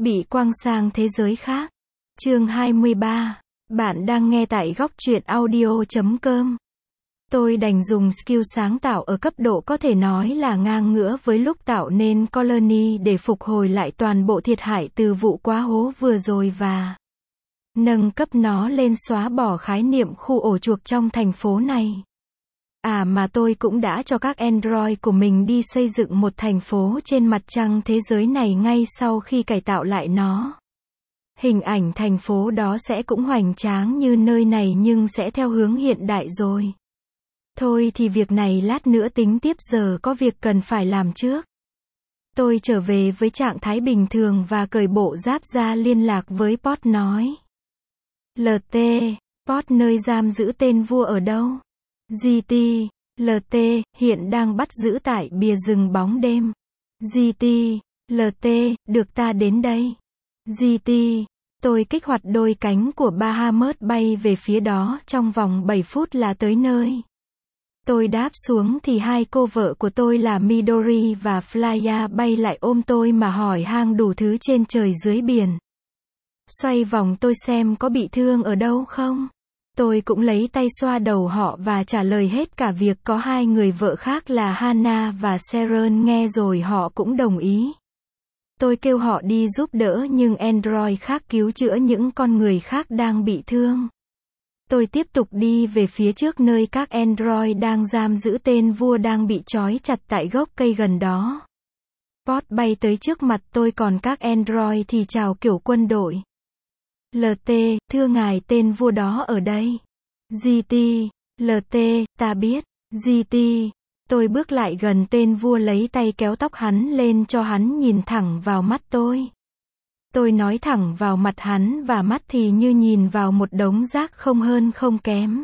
Bị quăng sang thế giới khác. Chương 23. Bạn đang nghe tại góc truyện audio.com. Tôi đành dùng skill sáng tạo ở cấp độ có thể nói là ngang ngửa với lúc tạo nên Colony để phục hồi lại toàn bộ thiệt hại từ vụ quá hố vừa rồi và nâng cấp nó lên xóa bỏ khái niệm khu ổ chuột trong thành phố này. Mà tôi cũng đã cho các Android của mình đi xây dựng một thành phố trên mặt trăng thế giới này ngay sau khi cải tạo lại nó. Hình ảnh thành phố đó sẽ cũng hoành tráng như nơi này nhưng sẽ theo hướng hiện đại rồi. Thôi thì việc này lát nữa tính tiếp, giờ có việc cần phải làm trước. Tôi trở về với trạng thái bình thường và cởi bộ giáp ra liên lạc với Pod nói. LT, Pod nơi giam giữ tên vua ở đâu? GT, LT, hiện đang bắt giữ tại bìa rừng bóng đêm. GT, LT, được ta đến đây. GT, tôi kích hoạt đôi cánh của Bahamut bay về phía đó, trong vòng 7 phút là tới nơi. Tôi đáp xuống thì hai cô vợ của tôi là Midori và Flya bay lại ôm tôi mà hỏi han đủ thứ trên trời dưới biển. Xoay vòng tôi xem có bị thương ở đâu không. Tôi cũng lấy tay xoa đầu họ và trả lời hết cả việc có hai người vợ khác là Hana và Seren nghe rồi họ cũng đồng ý. Tôi kêu họ đi giúp đỡ nhưng Android khác cứu chữa những con người khác đang bị thương. Tôi tiếp tục đi về phía trước nơi các Android đang giam giữ tên vua đang bị trói chặt tại gốc cây gần đó. Pod bay tới trước mặt tôi còn các Android thì chào kiểu quân đội. LT, thưa ngài tên vua đó ở đây. GT, LT, ta biết. GT, tôi bước lại gần tên vua lấy tay kéo tóc hắn lên cho hắn nhìn thẳng vào mắt tôi. Tôi nói thẳng vào mặt hắn và mắt thì như nhìn vào một đống rác không hơn không kém.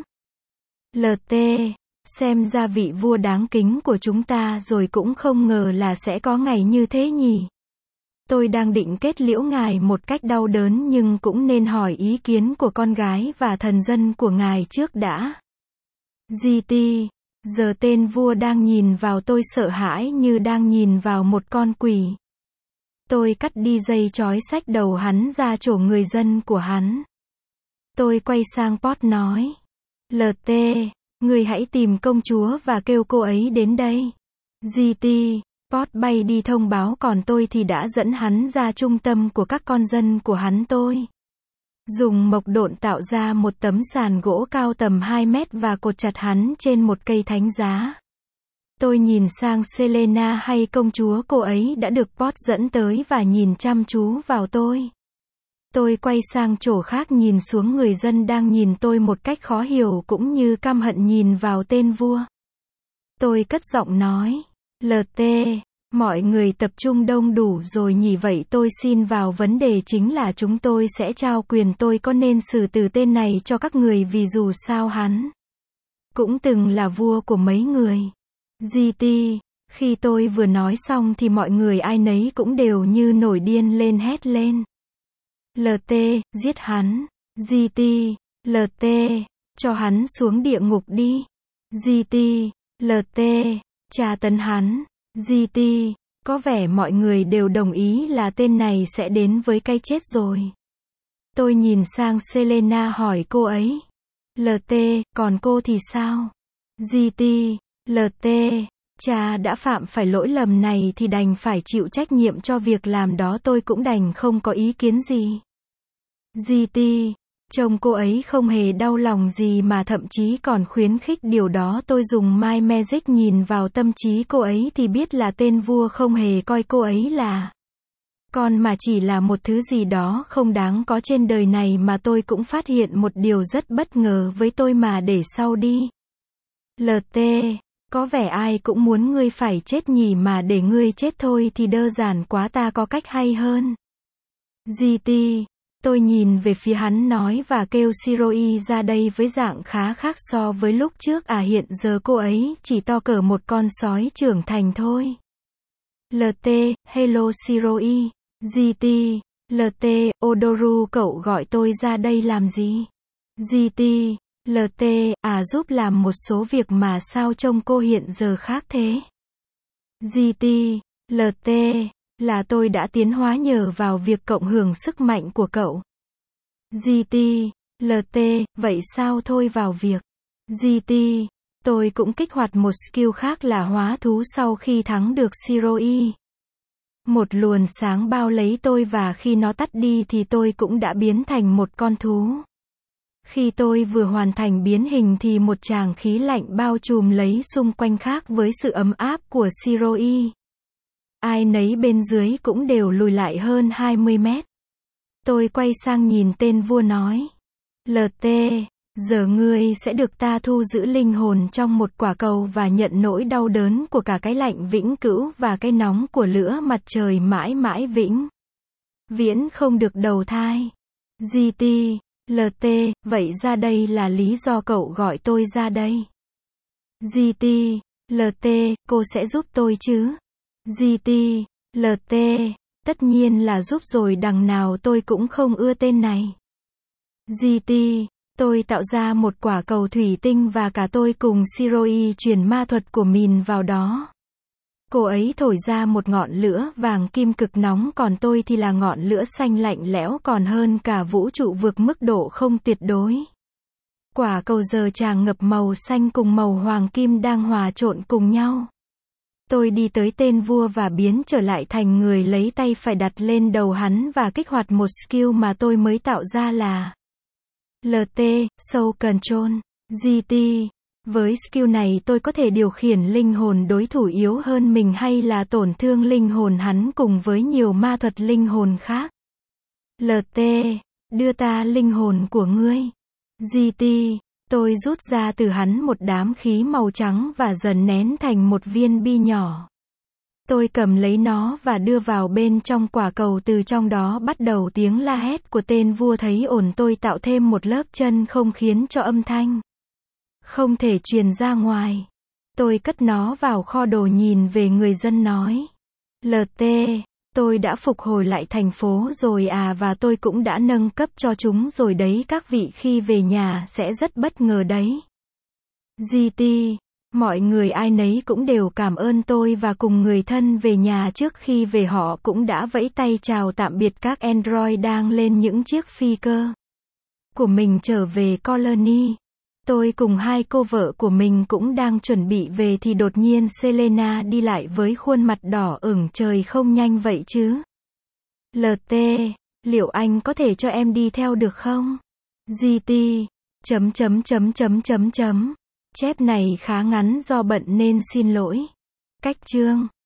LT, xem ra vị vua đáng kính của chúng ta rồi cũng không ngờ là sẽ có ngày như thế nhỉ. Tôi đang định kết liễu ngài một cách đau đớn nhưng cũng nên hỏi ý kiến của con gái và thần dân của ngài trước đã. GT, giờ tên vua đang nhìn vào tôi sợ hãi như đang nhìn vào một con quỷ. Tôi cắt đi dây trói xách đầu hắn ra chỗ người dân của hắn. Tôi quay sang Pod nói. LT, người hãy tìm công chúa và kêu cô ấy đến đây. GT, Pod bay đi thông báo còn tôi thì đã dẫn hắn ra trung tâm của các con dân của hắn tôi. Dùng mộc độn tạo ra một tấm sàn gỗ cao tầm 2 mét và cột chặt hắn trên một cây thánh giá. Tôi nhìn sang Selena hay công chúa cô ấy đã được Pod dẫn tới và nhìn chăm chú vào tôi. Tôi quay sang chỗ khác nhìn xuống người dân đang nhìn tôi một cách khó hiểu cũng như căm hận nhìn vào tên vua. Tôi cất giọng nói. LT, mọi người tập trung đông đủ rồi nhỉ, vậy tôi xin vào vấn đề chính là chúng tôi sẽ trao quyền tôi có nên xử tử tên này cho các người vì dù sao hắn cũng từng là vua của mấy người. GT, khi tôi vừa nói xong thì mọi người ai nấy cũng đều như nổi điên lên hét lên. LT, giết hắn. GT, LT, cho hắn xuống địa ngục đi. GT, LT, tra tấn hắn. GT, có vẻ mọi người đều đồng ý là tên này sẽ đến với cái chết rồi. Tôi nhìn sang Selena hỏi cô ấy. LT, còn cô thì sao? GT, LT, cha đã phạm phải lỗi lầm này thì đành phải chịu trách nhiệm cho việc làm đó, tôi cũng đành không có ý kiến gì. GT, trông cô ấy không hề đau lòng gì mà thậm chí còn khuyến khích điều đó. Tôi dùng My Magic nhìn vào tâm trí cô ấy thì biết là tên vua không hề coi cô ấy là con mà chỉ là một thứ gì đó không đáng có trên đời này, mà tôi cũng phát hiện một điều rất bất ngờ với tôi mà để sau đi. LT, có vẻ ai cũng muốn ngươi phải chết nhỉ, mà để ngươi chết thôi thì đơn giản quá, ta có cách hay hơn. GT, tôi nhìn về phía hắn nói và kêu Shiroi ra đây với dạng khá khác so với lúc trước. Hiện giờ cô ấy chỉ to cỡ một con sói trưởng thành thôi. LT, hello Shiroi. GT, LT, Odoru cậu gọi tôi ra đây làm gì? GT, LT, giúp làm một số việc mà sao trông cô hiện giờ khác thế? GT, LT, Là tôi đã tiến hóa nhờ vào việc cộng hưởng sức mạnh của cậu. GT, LT, vậy sao thôi vào việc. GT, tôi cũng kích hoạt một skill khác là hóa thú sau khi thắng được Shiroi. Một luồng sáng bao lấy tôi và khi nó tắt đi thì tôi cũng đã biến thành một con thú. Khi tôi vừa hoàn thành biến hình thì một tràng khí lạnh bao trùm lấy xung quanh khác với sự ấm áp của Shiroi. Ai nấy bên dưới cũng đều lùi lại hơn 20 mét. Tôi quay sang nhìn tên vua nói. LT, giờ ngươi sẽ được ta thu giữ linh hồn trong một quả cầu và nhận nỗi đau đớn của cả cái lạnh vĩnh cửu và cái nóng của lửa mặt trời mãi mãi vĩnh viễn không được đầu thai. GT, LT, vậy ra đây là lý do cậu gọi tôi ra đây. GT, LT, cô sẽ giúp tôi chứ? GT, LT, tất nhiên là giúp rồi, đằng nào tôi cũng không ưa tên này. GT, tôi tạo ra một quả cầu thủy tinh và cả tôi cùng Shiroi truyền ma thuật của mình vào đó. Cô ấy thổi ra một ngọn lửa vàng kim cực nóng, còn tôi thì là ngọn lửa xanh lạnh lẽo còn hơn cả vũ trụ vượt mức độ không tuyệt đối. Quả cầu giờ tràn ngập màu xanh cùng màu hoàng kim đang hòa trộn cùng nhau. Tôi đi tới tên vua và biến trở lại thành người, lấy tay phải đặt lên đầu hắn và kích hoạt một skill mà tôi mới tạo ra là LT, Soul Control. GT, với skill này tôi có thể điều khiển linh hồn đối thủ yếu hơn mình hay là tổn thương linh hồn hắn cùng với nhiều ma thuật linh hồn khác. LT, đưa ta linh hồn của ngươi. GT, tôi rút ra từ hắn một đám khí màu trắng và dần nén thành một viên bi nhỏ. Tôi cầm lấy nó và đưa vào bên trong quả cầu, từ trong đó bắt đầu tiếng la hét của tên vua thấy ổn. Tôi tạo thêm một lớp chân không khiến cho âm thanh không thể truyền ra ngoài. Tôi cất nó vào kho đồ, nhìn về người dân nói. LT, tôi đã phục hồi lại thành phố rồi à, và tôi cũng đã nâng cấp cho chúng rồi đấy, các vị khi về nhà sẽ rất bất ngờ đấy. GT, mọi người ai nấy cũng đều cảm ơn tôi và cùng người thân về nhà trước khi về họ cũng đã vẫy tay chào tạm biệt các android đang lên những chiếc phi cơ của mình trở về colony. Tôi cùng hai cô vợ của mình cũng đang chuẩn bị về thì đột nhiên Selena đi lại với khuôn mặt đỏ ửng. Trời, không nhanh vậy chứ. LT, liệu anh có thể cho em đi theo được không? GT, chép này khá ngắn do bận nên xin lỗi. Cách chương